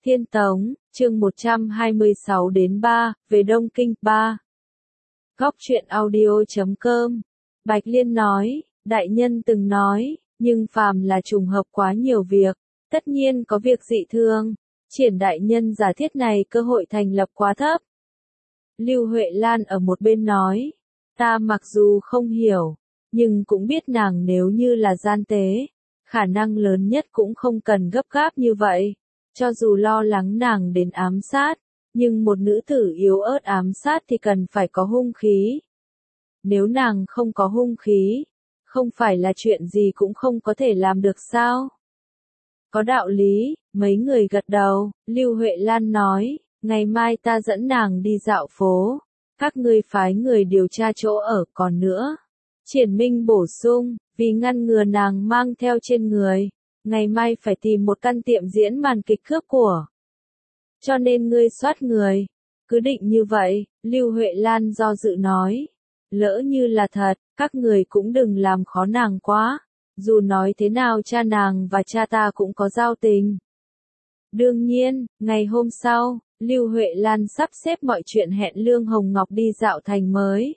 Thiên Tống, chương 126 đến 3, về Đông Kinh 3. Góc truyện audio.com. Bạch Liên nói, đại nhân từng nói, nhưng phàm là trùng hợp quá nhiều việc, tất nhiên có việc dị thường. Triển đại nhân giả thiết này cơ hội thành lập quá thấp. Lưu Huệ Lan ở một bên nói, ta mặc dù không hiểu, nhưng cũng biết nàng nếu như là gian tế, khả năng lớn nhất cũng không cần gấp gáp như vậy. Cho dù lo lắng nàng đến ám sát, nhưng một nữ tử yếu ớt ám sát thì cần phải có hung khí. Nếu nàng không có hung khí, không phải là chuyện gì cũng không có thể làm được sao? Có đạo lý, mấy người gật đầu. Lưu Huệ Lan nói, ngày mai ta dẫn nàng đi dạo phố, các ngươi phái người điều tra chỗ ở. Còn nữa, Triển Minh bổ sung, vì ngăn ngừa nàng mang theo trên người, ngày mai phải tìm một căn tiệm diễn màn kịch cướp của. Cho nên ngươi soát người. Cứ định như vậy, Lưu Huệ Lan do dự nói. Lỡ như là thật, các người cũng đừng làm khó nàng quá. Dù nói thế nào cha nàng và cha ta cũng có giao tình. Đương nhiên, ngày hôm sau, Lưu Huệ Lan sắp xếp mọi chuyện hẹn Lương Hồng Ngọc đi dạo thành mới.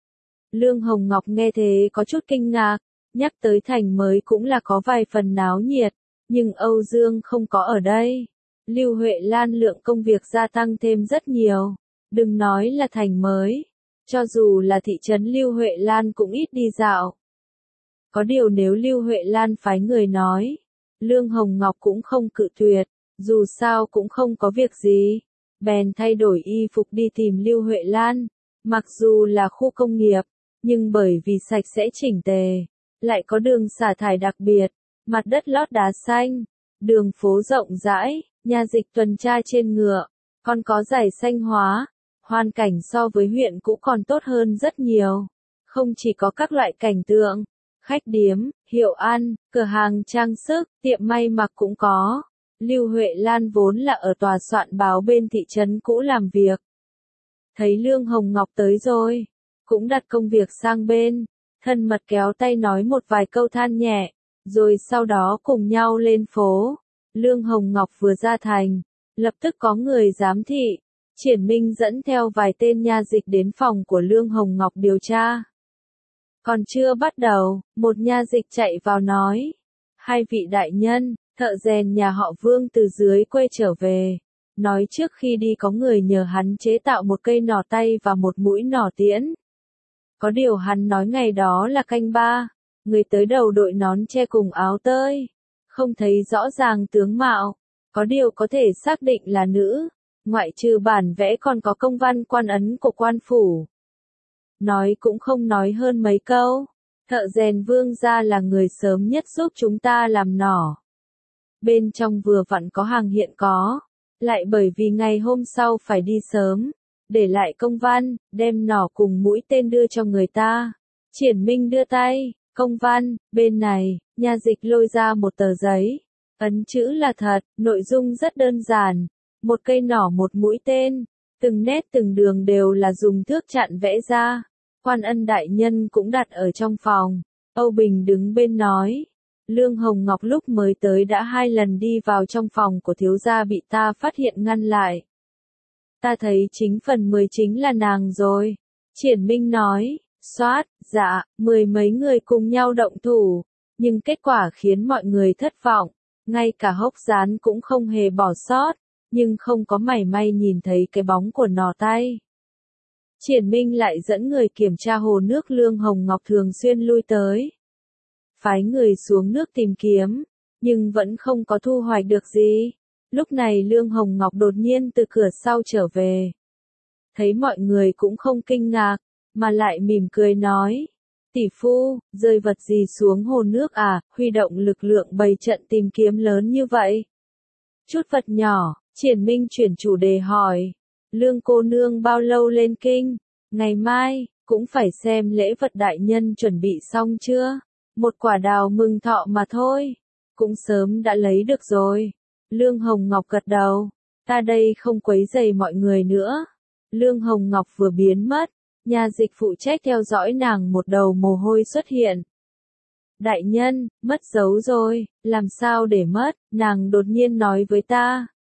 Lương Hồng Ngọc nghe thế có chút kinh ngạc. Nhắc tới thành mới cũng là có vài phần náo nhiệt, nhưng Âu Dương không có ở đây. Lưu Huệ Lan lượng công việc gia tăng thêm rất nhiều, đừng nói là thành mới, cho dù là thị trấn Lưu Huệ Lan cũng ít đi dạo. Có điều nếu Lưu Huệ Lan phái người nói, Lương Hồng Ngọc cũng không cự tuyệt, dù sao cũng không có việc gì, bèn thay đổi y phục đi tìm Lưu Huệ Lan. Mặc dù là khu công nghiệp, nhưng bởi vì sạch sẽ chỉnh tề, lại có đường xả thải đặc biệt, mặt đất lót đá xanh, đường phố rộng rãi, nha dịch tuần tra trên ngựa, còn có giải xanh hóa, hoàn cảnh so với huyện cũ còn tốt hơn rất nhiều. Không chỉ có các loại cảnh tượng, khách điếm, hiệu ăn, cửa hàng trang sức, tiệm may mặc cũng có. Lưu Huệ Lan vốn là ở tòa soạn báo bên thị trấn cũ làm việc. Thấy Lương Hồng Ngọc tới rồi, cũng đặt công việc sang bên. Thân mật kéo tay nói một vài câu than nhẹ, rồi sau đó cùng nhau lên phố. Lương Hồng Ngọc vừa ra thành, lập tức có người giám thị. Triển Minh dẫn theo vài tên nha dịch đến phòng của Lương Hồng Ngọc điều tra. Còn chưa bắt đầu, một nha dịch chạy vào nói, hai vị đại nhân, thợ rèn nhà họ Vương từ dưới quê trở về. Nói trước khi đi có người nhờ hắn chế tạo một cây nỏ tay và một mũi nỏ tiễn. Có điều hắn nói ngày đó là canh 3, người tới đầu đội nón che cùng áo tơi, không thấy rõ ràng tướng mạo, có điều có thể xác định là nữ, ngoại trừ bản vẽ còn có công văn quan ấn của quan phủ. Nói cũng không nói hơn mấy câu, thợ rèn Vương gia là người sớm nhất giúp chúng ta làm nỏ. Bên trong vừa vặn có hàng hiện có, lại bởi vì ngày hôm sau phải đi sớm, để lại công văn, đem nỏ cùng mũi tên đưa cho người ta. Triển Minh đưa tay, công văn, bên này, nha dịch lôi ra một tờ giấy. Ấn chữ là thật, nội dung rất đơn giản. Một cây nỏ một mũi tên, từng nét từng đường đều là dùng thước chặn vẽ ra. Quan Ân đại nhân cũng đặt ở trong phòng. Âu Bình đứng bên nói. Lương Hồng Ngọc lúc mới tới đã 2 lần đi vào trong phòng của thiếu gia bị ta phát hiện ngăn lại. Ta thấy chính phần 10 chính là nàng rồi. Triển Minh nói, soát, dạ, 10 mấy người cùng nhau động thủ, nhưng kết quả khiến mọi người thất vọng, ngay cả Hốc Gián cũng không hề bỏ sót, nhưng không có mảy may nhìn thấy cái bóng của nỏ tay. Triển Minh lại dẫn người kiểm tra hồ nước Lương Hồng Ngọc thường xuyên lui tới. Phái người xuống nước tìm kiếm, nhưng vẫn không có thu hoạch được gì. Lúc này Lương Hồng Ngọc đột nhiên từ cửa sau trở về. Thấy mọi người cũng không kinh ngạc, mà lại mỉm cười nói. Tỷ phu, rơi vật gì xuống hồ nước à, huy động lực lượng bày trận tìm kiếm lớn như vậy. Chút vật nhỏ, Triển Minh chuyển chủ đề hỏi. Lương cô nương bao lâu lên kinh? Ngày mai, cũng phải xem lễ vật đại nhân chuẩn bị xong chưa? Một quả đào mừng thọ mà thôi. Cũng sớm đã lấy được rồi. Lương Hồng Ngọc gật đầu, ta đây không quấy rầy mọi người nữa. Lương Hồng Ngọc vừa biến mất, nha dịch phụ trách theo dõi nàng một đầu mồ hôi xuất hiện. Đại nhân, mất dấu rồi, làm sao để mất, nàng đột nhiên nói với ta.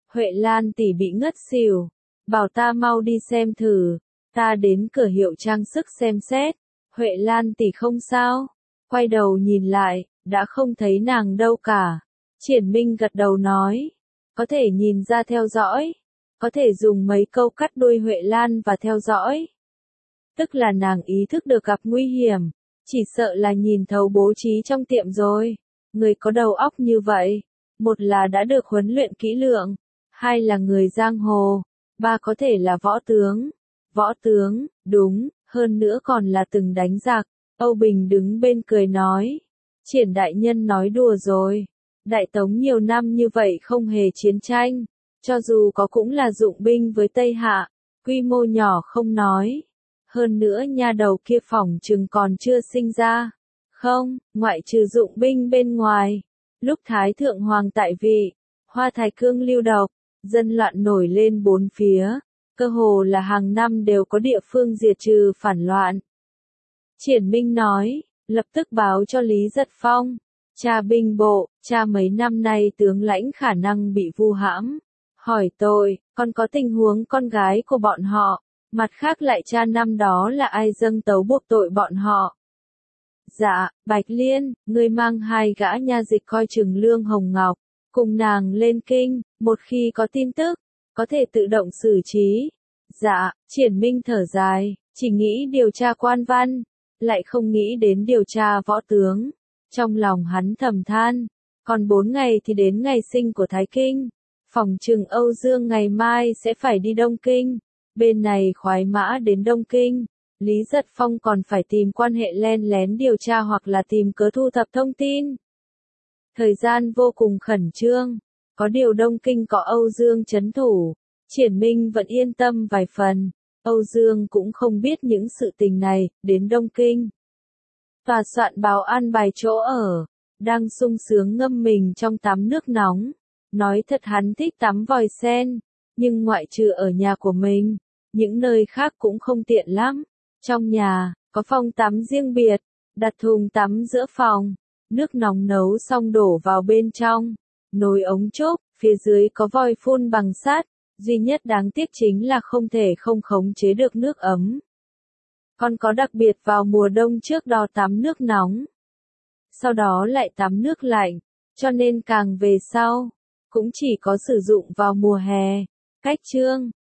Huệ Lan tỷ bị ngất xỉu, bảo ta mau đi xem thử, ta đến cửa hiệu trang sức xem xét, Huệ Lan tỷ không sao, quay đầu nhìn lại, đã không thấy nàng đâu cả. Triển Minh gật đầu nói, có thể nhìn ra theo dõi, có thể dùng mấy câu cắt đuôi Huệ Lan và theo dõi. Tức là nàng ý thức được gặp nguy hiểm, chỉ sợ là nhìn thấu bố trí trong tiệm rồi. Người có đầu óc như vậy, một là đã được huấn luyện kỹ lưỡng, hai là người giang hồ, ba có thể là võ tướng. Võ tướng, đúng, hơn nữa còn là từng đánh giặc. Âu Bình đứng bên cười nói, Triển đại nhân nói đùa rồi. Đại Tống nhiều năm như vậy không hề chiến tranh, cho dù có cũng là dụng binh với Tây Hạ, quy mô nhỏ không nói. Hơn nữa nha đầu kia phỏng chừng còn chưa sinh ra. Không, ngoại trừ dụng binh bên ngoài. Lúc Thái Thượng Hoàng tại vị, Hoa Thái Cương lưu độc, dân loạn nổi lên bốn phía. Cơ hồ là hàng năm đều có địa phương diệt trừ phản loạn. Triển Minh nói, lập tức báo cho Lý Giật Phong. Cha binh bộ, cha mấy năm nay tướng lãnh khả năng bị vu hãm. Hỏi tôi, còn có tình huống con gái của bọn họ. Mặt khác lại cha năm đó là ai dâng tấu buộc tội bọn họ. Dạ, Bạch Liên, ngươi mang hai gã nha dịch coi chừng Lương Hồng Ngọc, cùng nàng lên kinh, một khi có tin tức, có thể tự động xử trí. Dạ, Triển Minh thở dài, chỉ nghĩ điều tra quan văn, lại không nghĩ đến điều tra võ tướng. Trong lòng hắn thầm than, còn 4 ngày thì đến ngày sinh của Thái Kinh. Phòng trừng Âu Dương ngày mai sẽ phải đi Đông Kinh. Bên này khoái mã đến Đông Kinh, Lý Giật Phong còn phải tìm quan hệ len lén điều tra hoặc là tìm cớ thu thập thông tin. Thời gian vô cùng khẩn trương, có điều Đông Kinh có Âu Dương trấn thủ, Triển Minh vẫn yên tâm vài phần. Âu Dương cũng không biết những sự tình này, đến Đông Kinh. Tòa soạn báo an bài chỗ ở, đang sung sướng ngâm mình trong tắm nước nóng. Nói thật hắn thích tắm vòi sen, nhưng ngoại trừ ở nhà của mình, những nơi khác cũng không tiện lắm. Trong nhà, có phòng tắm riêng biệt, đặt thùng tắm giữa phòng, nước nóng nấu xong đổ vào bên trong, nồi ống trúc, phía dưới có vòi phun bằng sắt, duy nhất đáng tiếc chính là không thể không khống chế được nước ấm. Còn có đặc biệt vào mùa đông trước đó tắm nước nóng, sau đó lại tắm nước lạnh, cho nên càng về sau, cũng chỉ có sử dụng vào mùa hè. Cách chương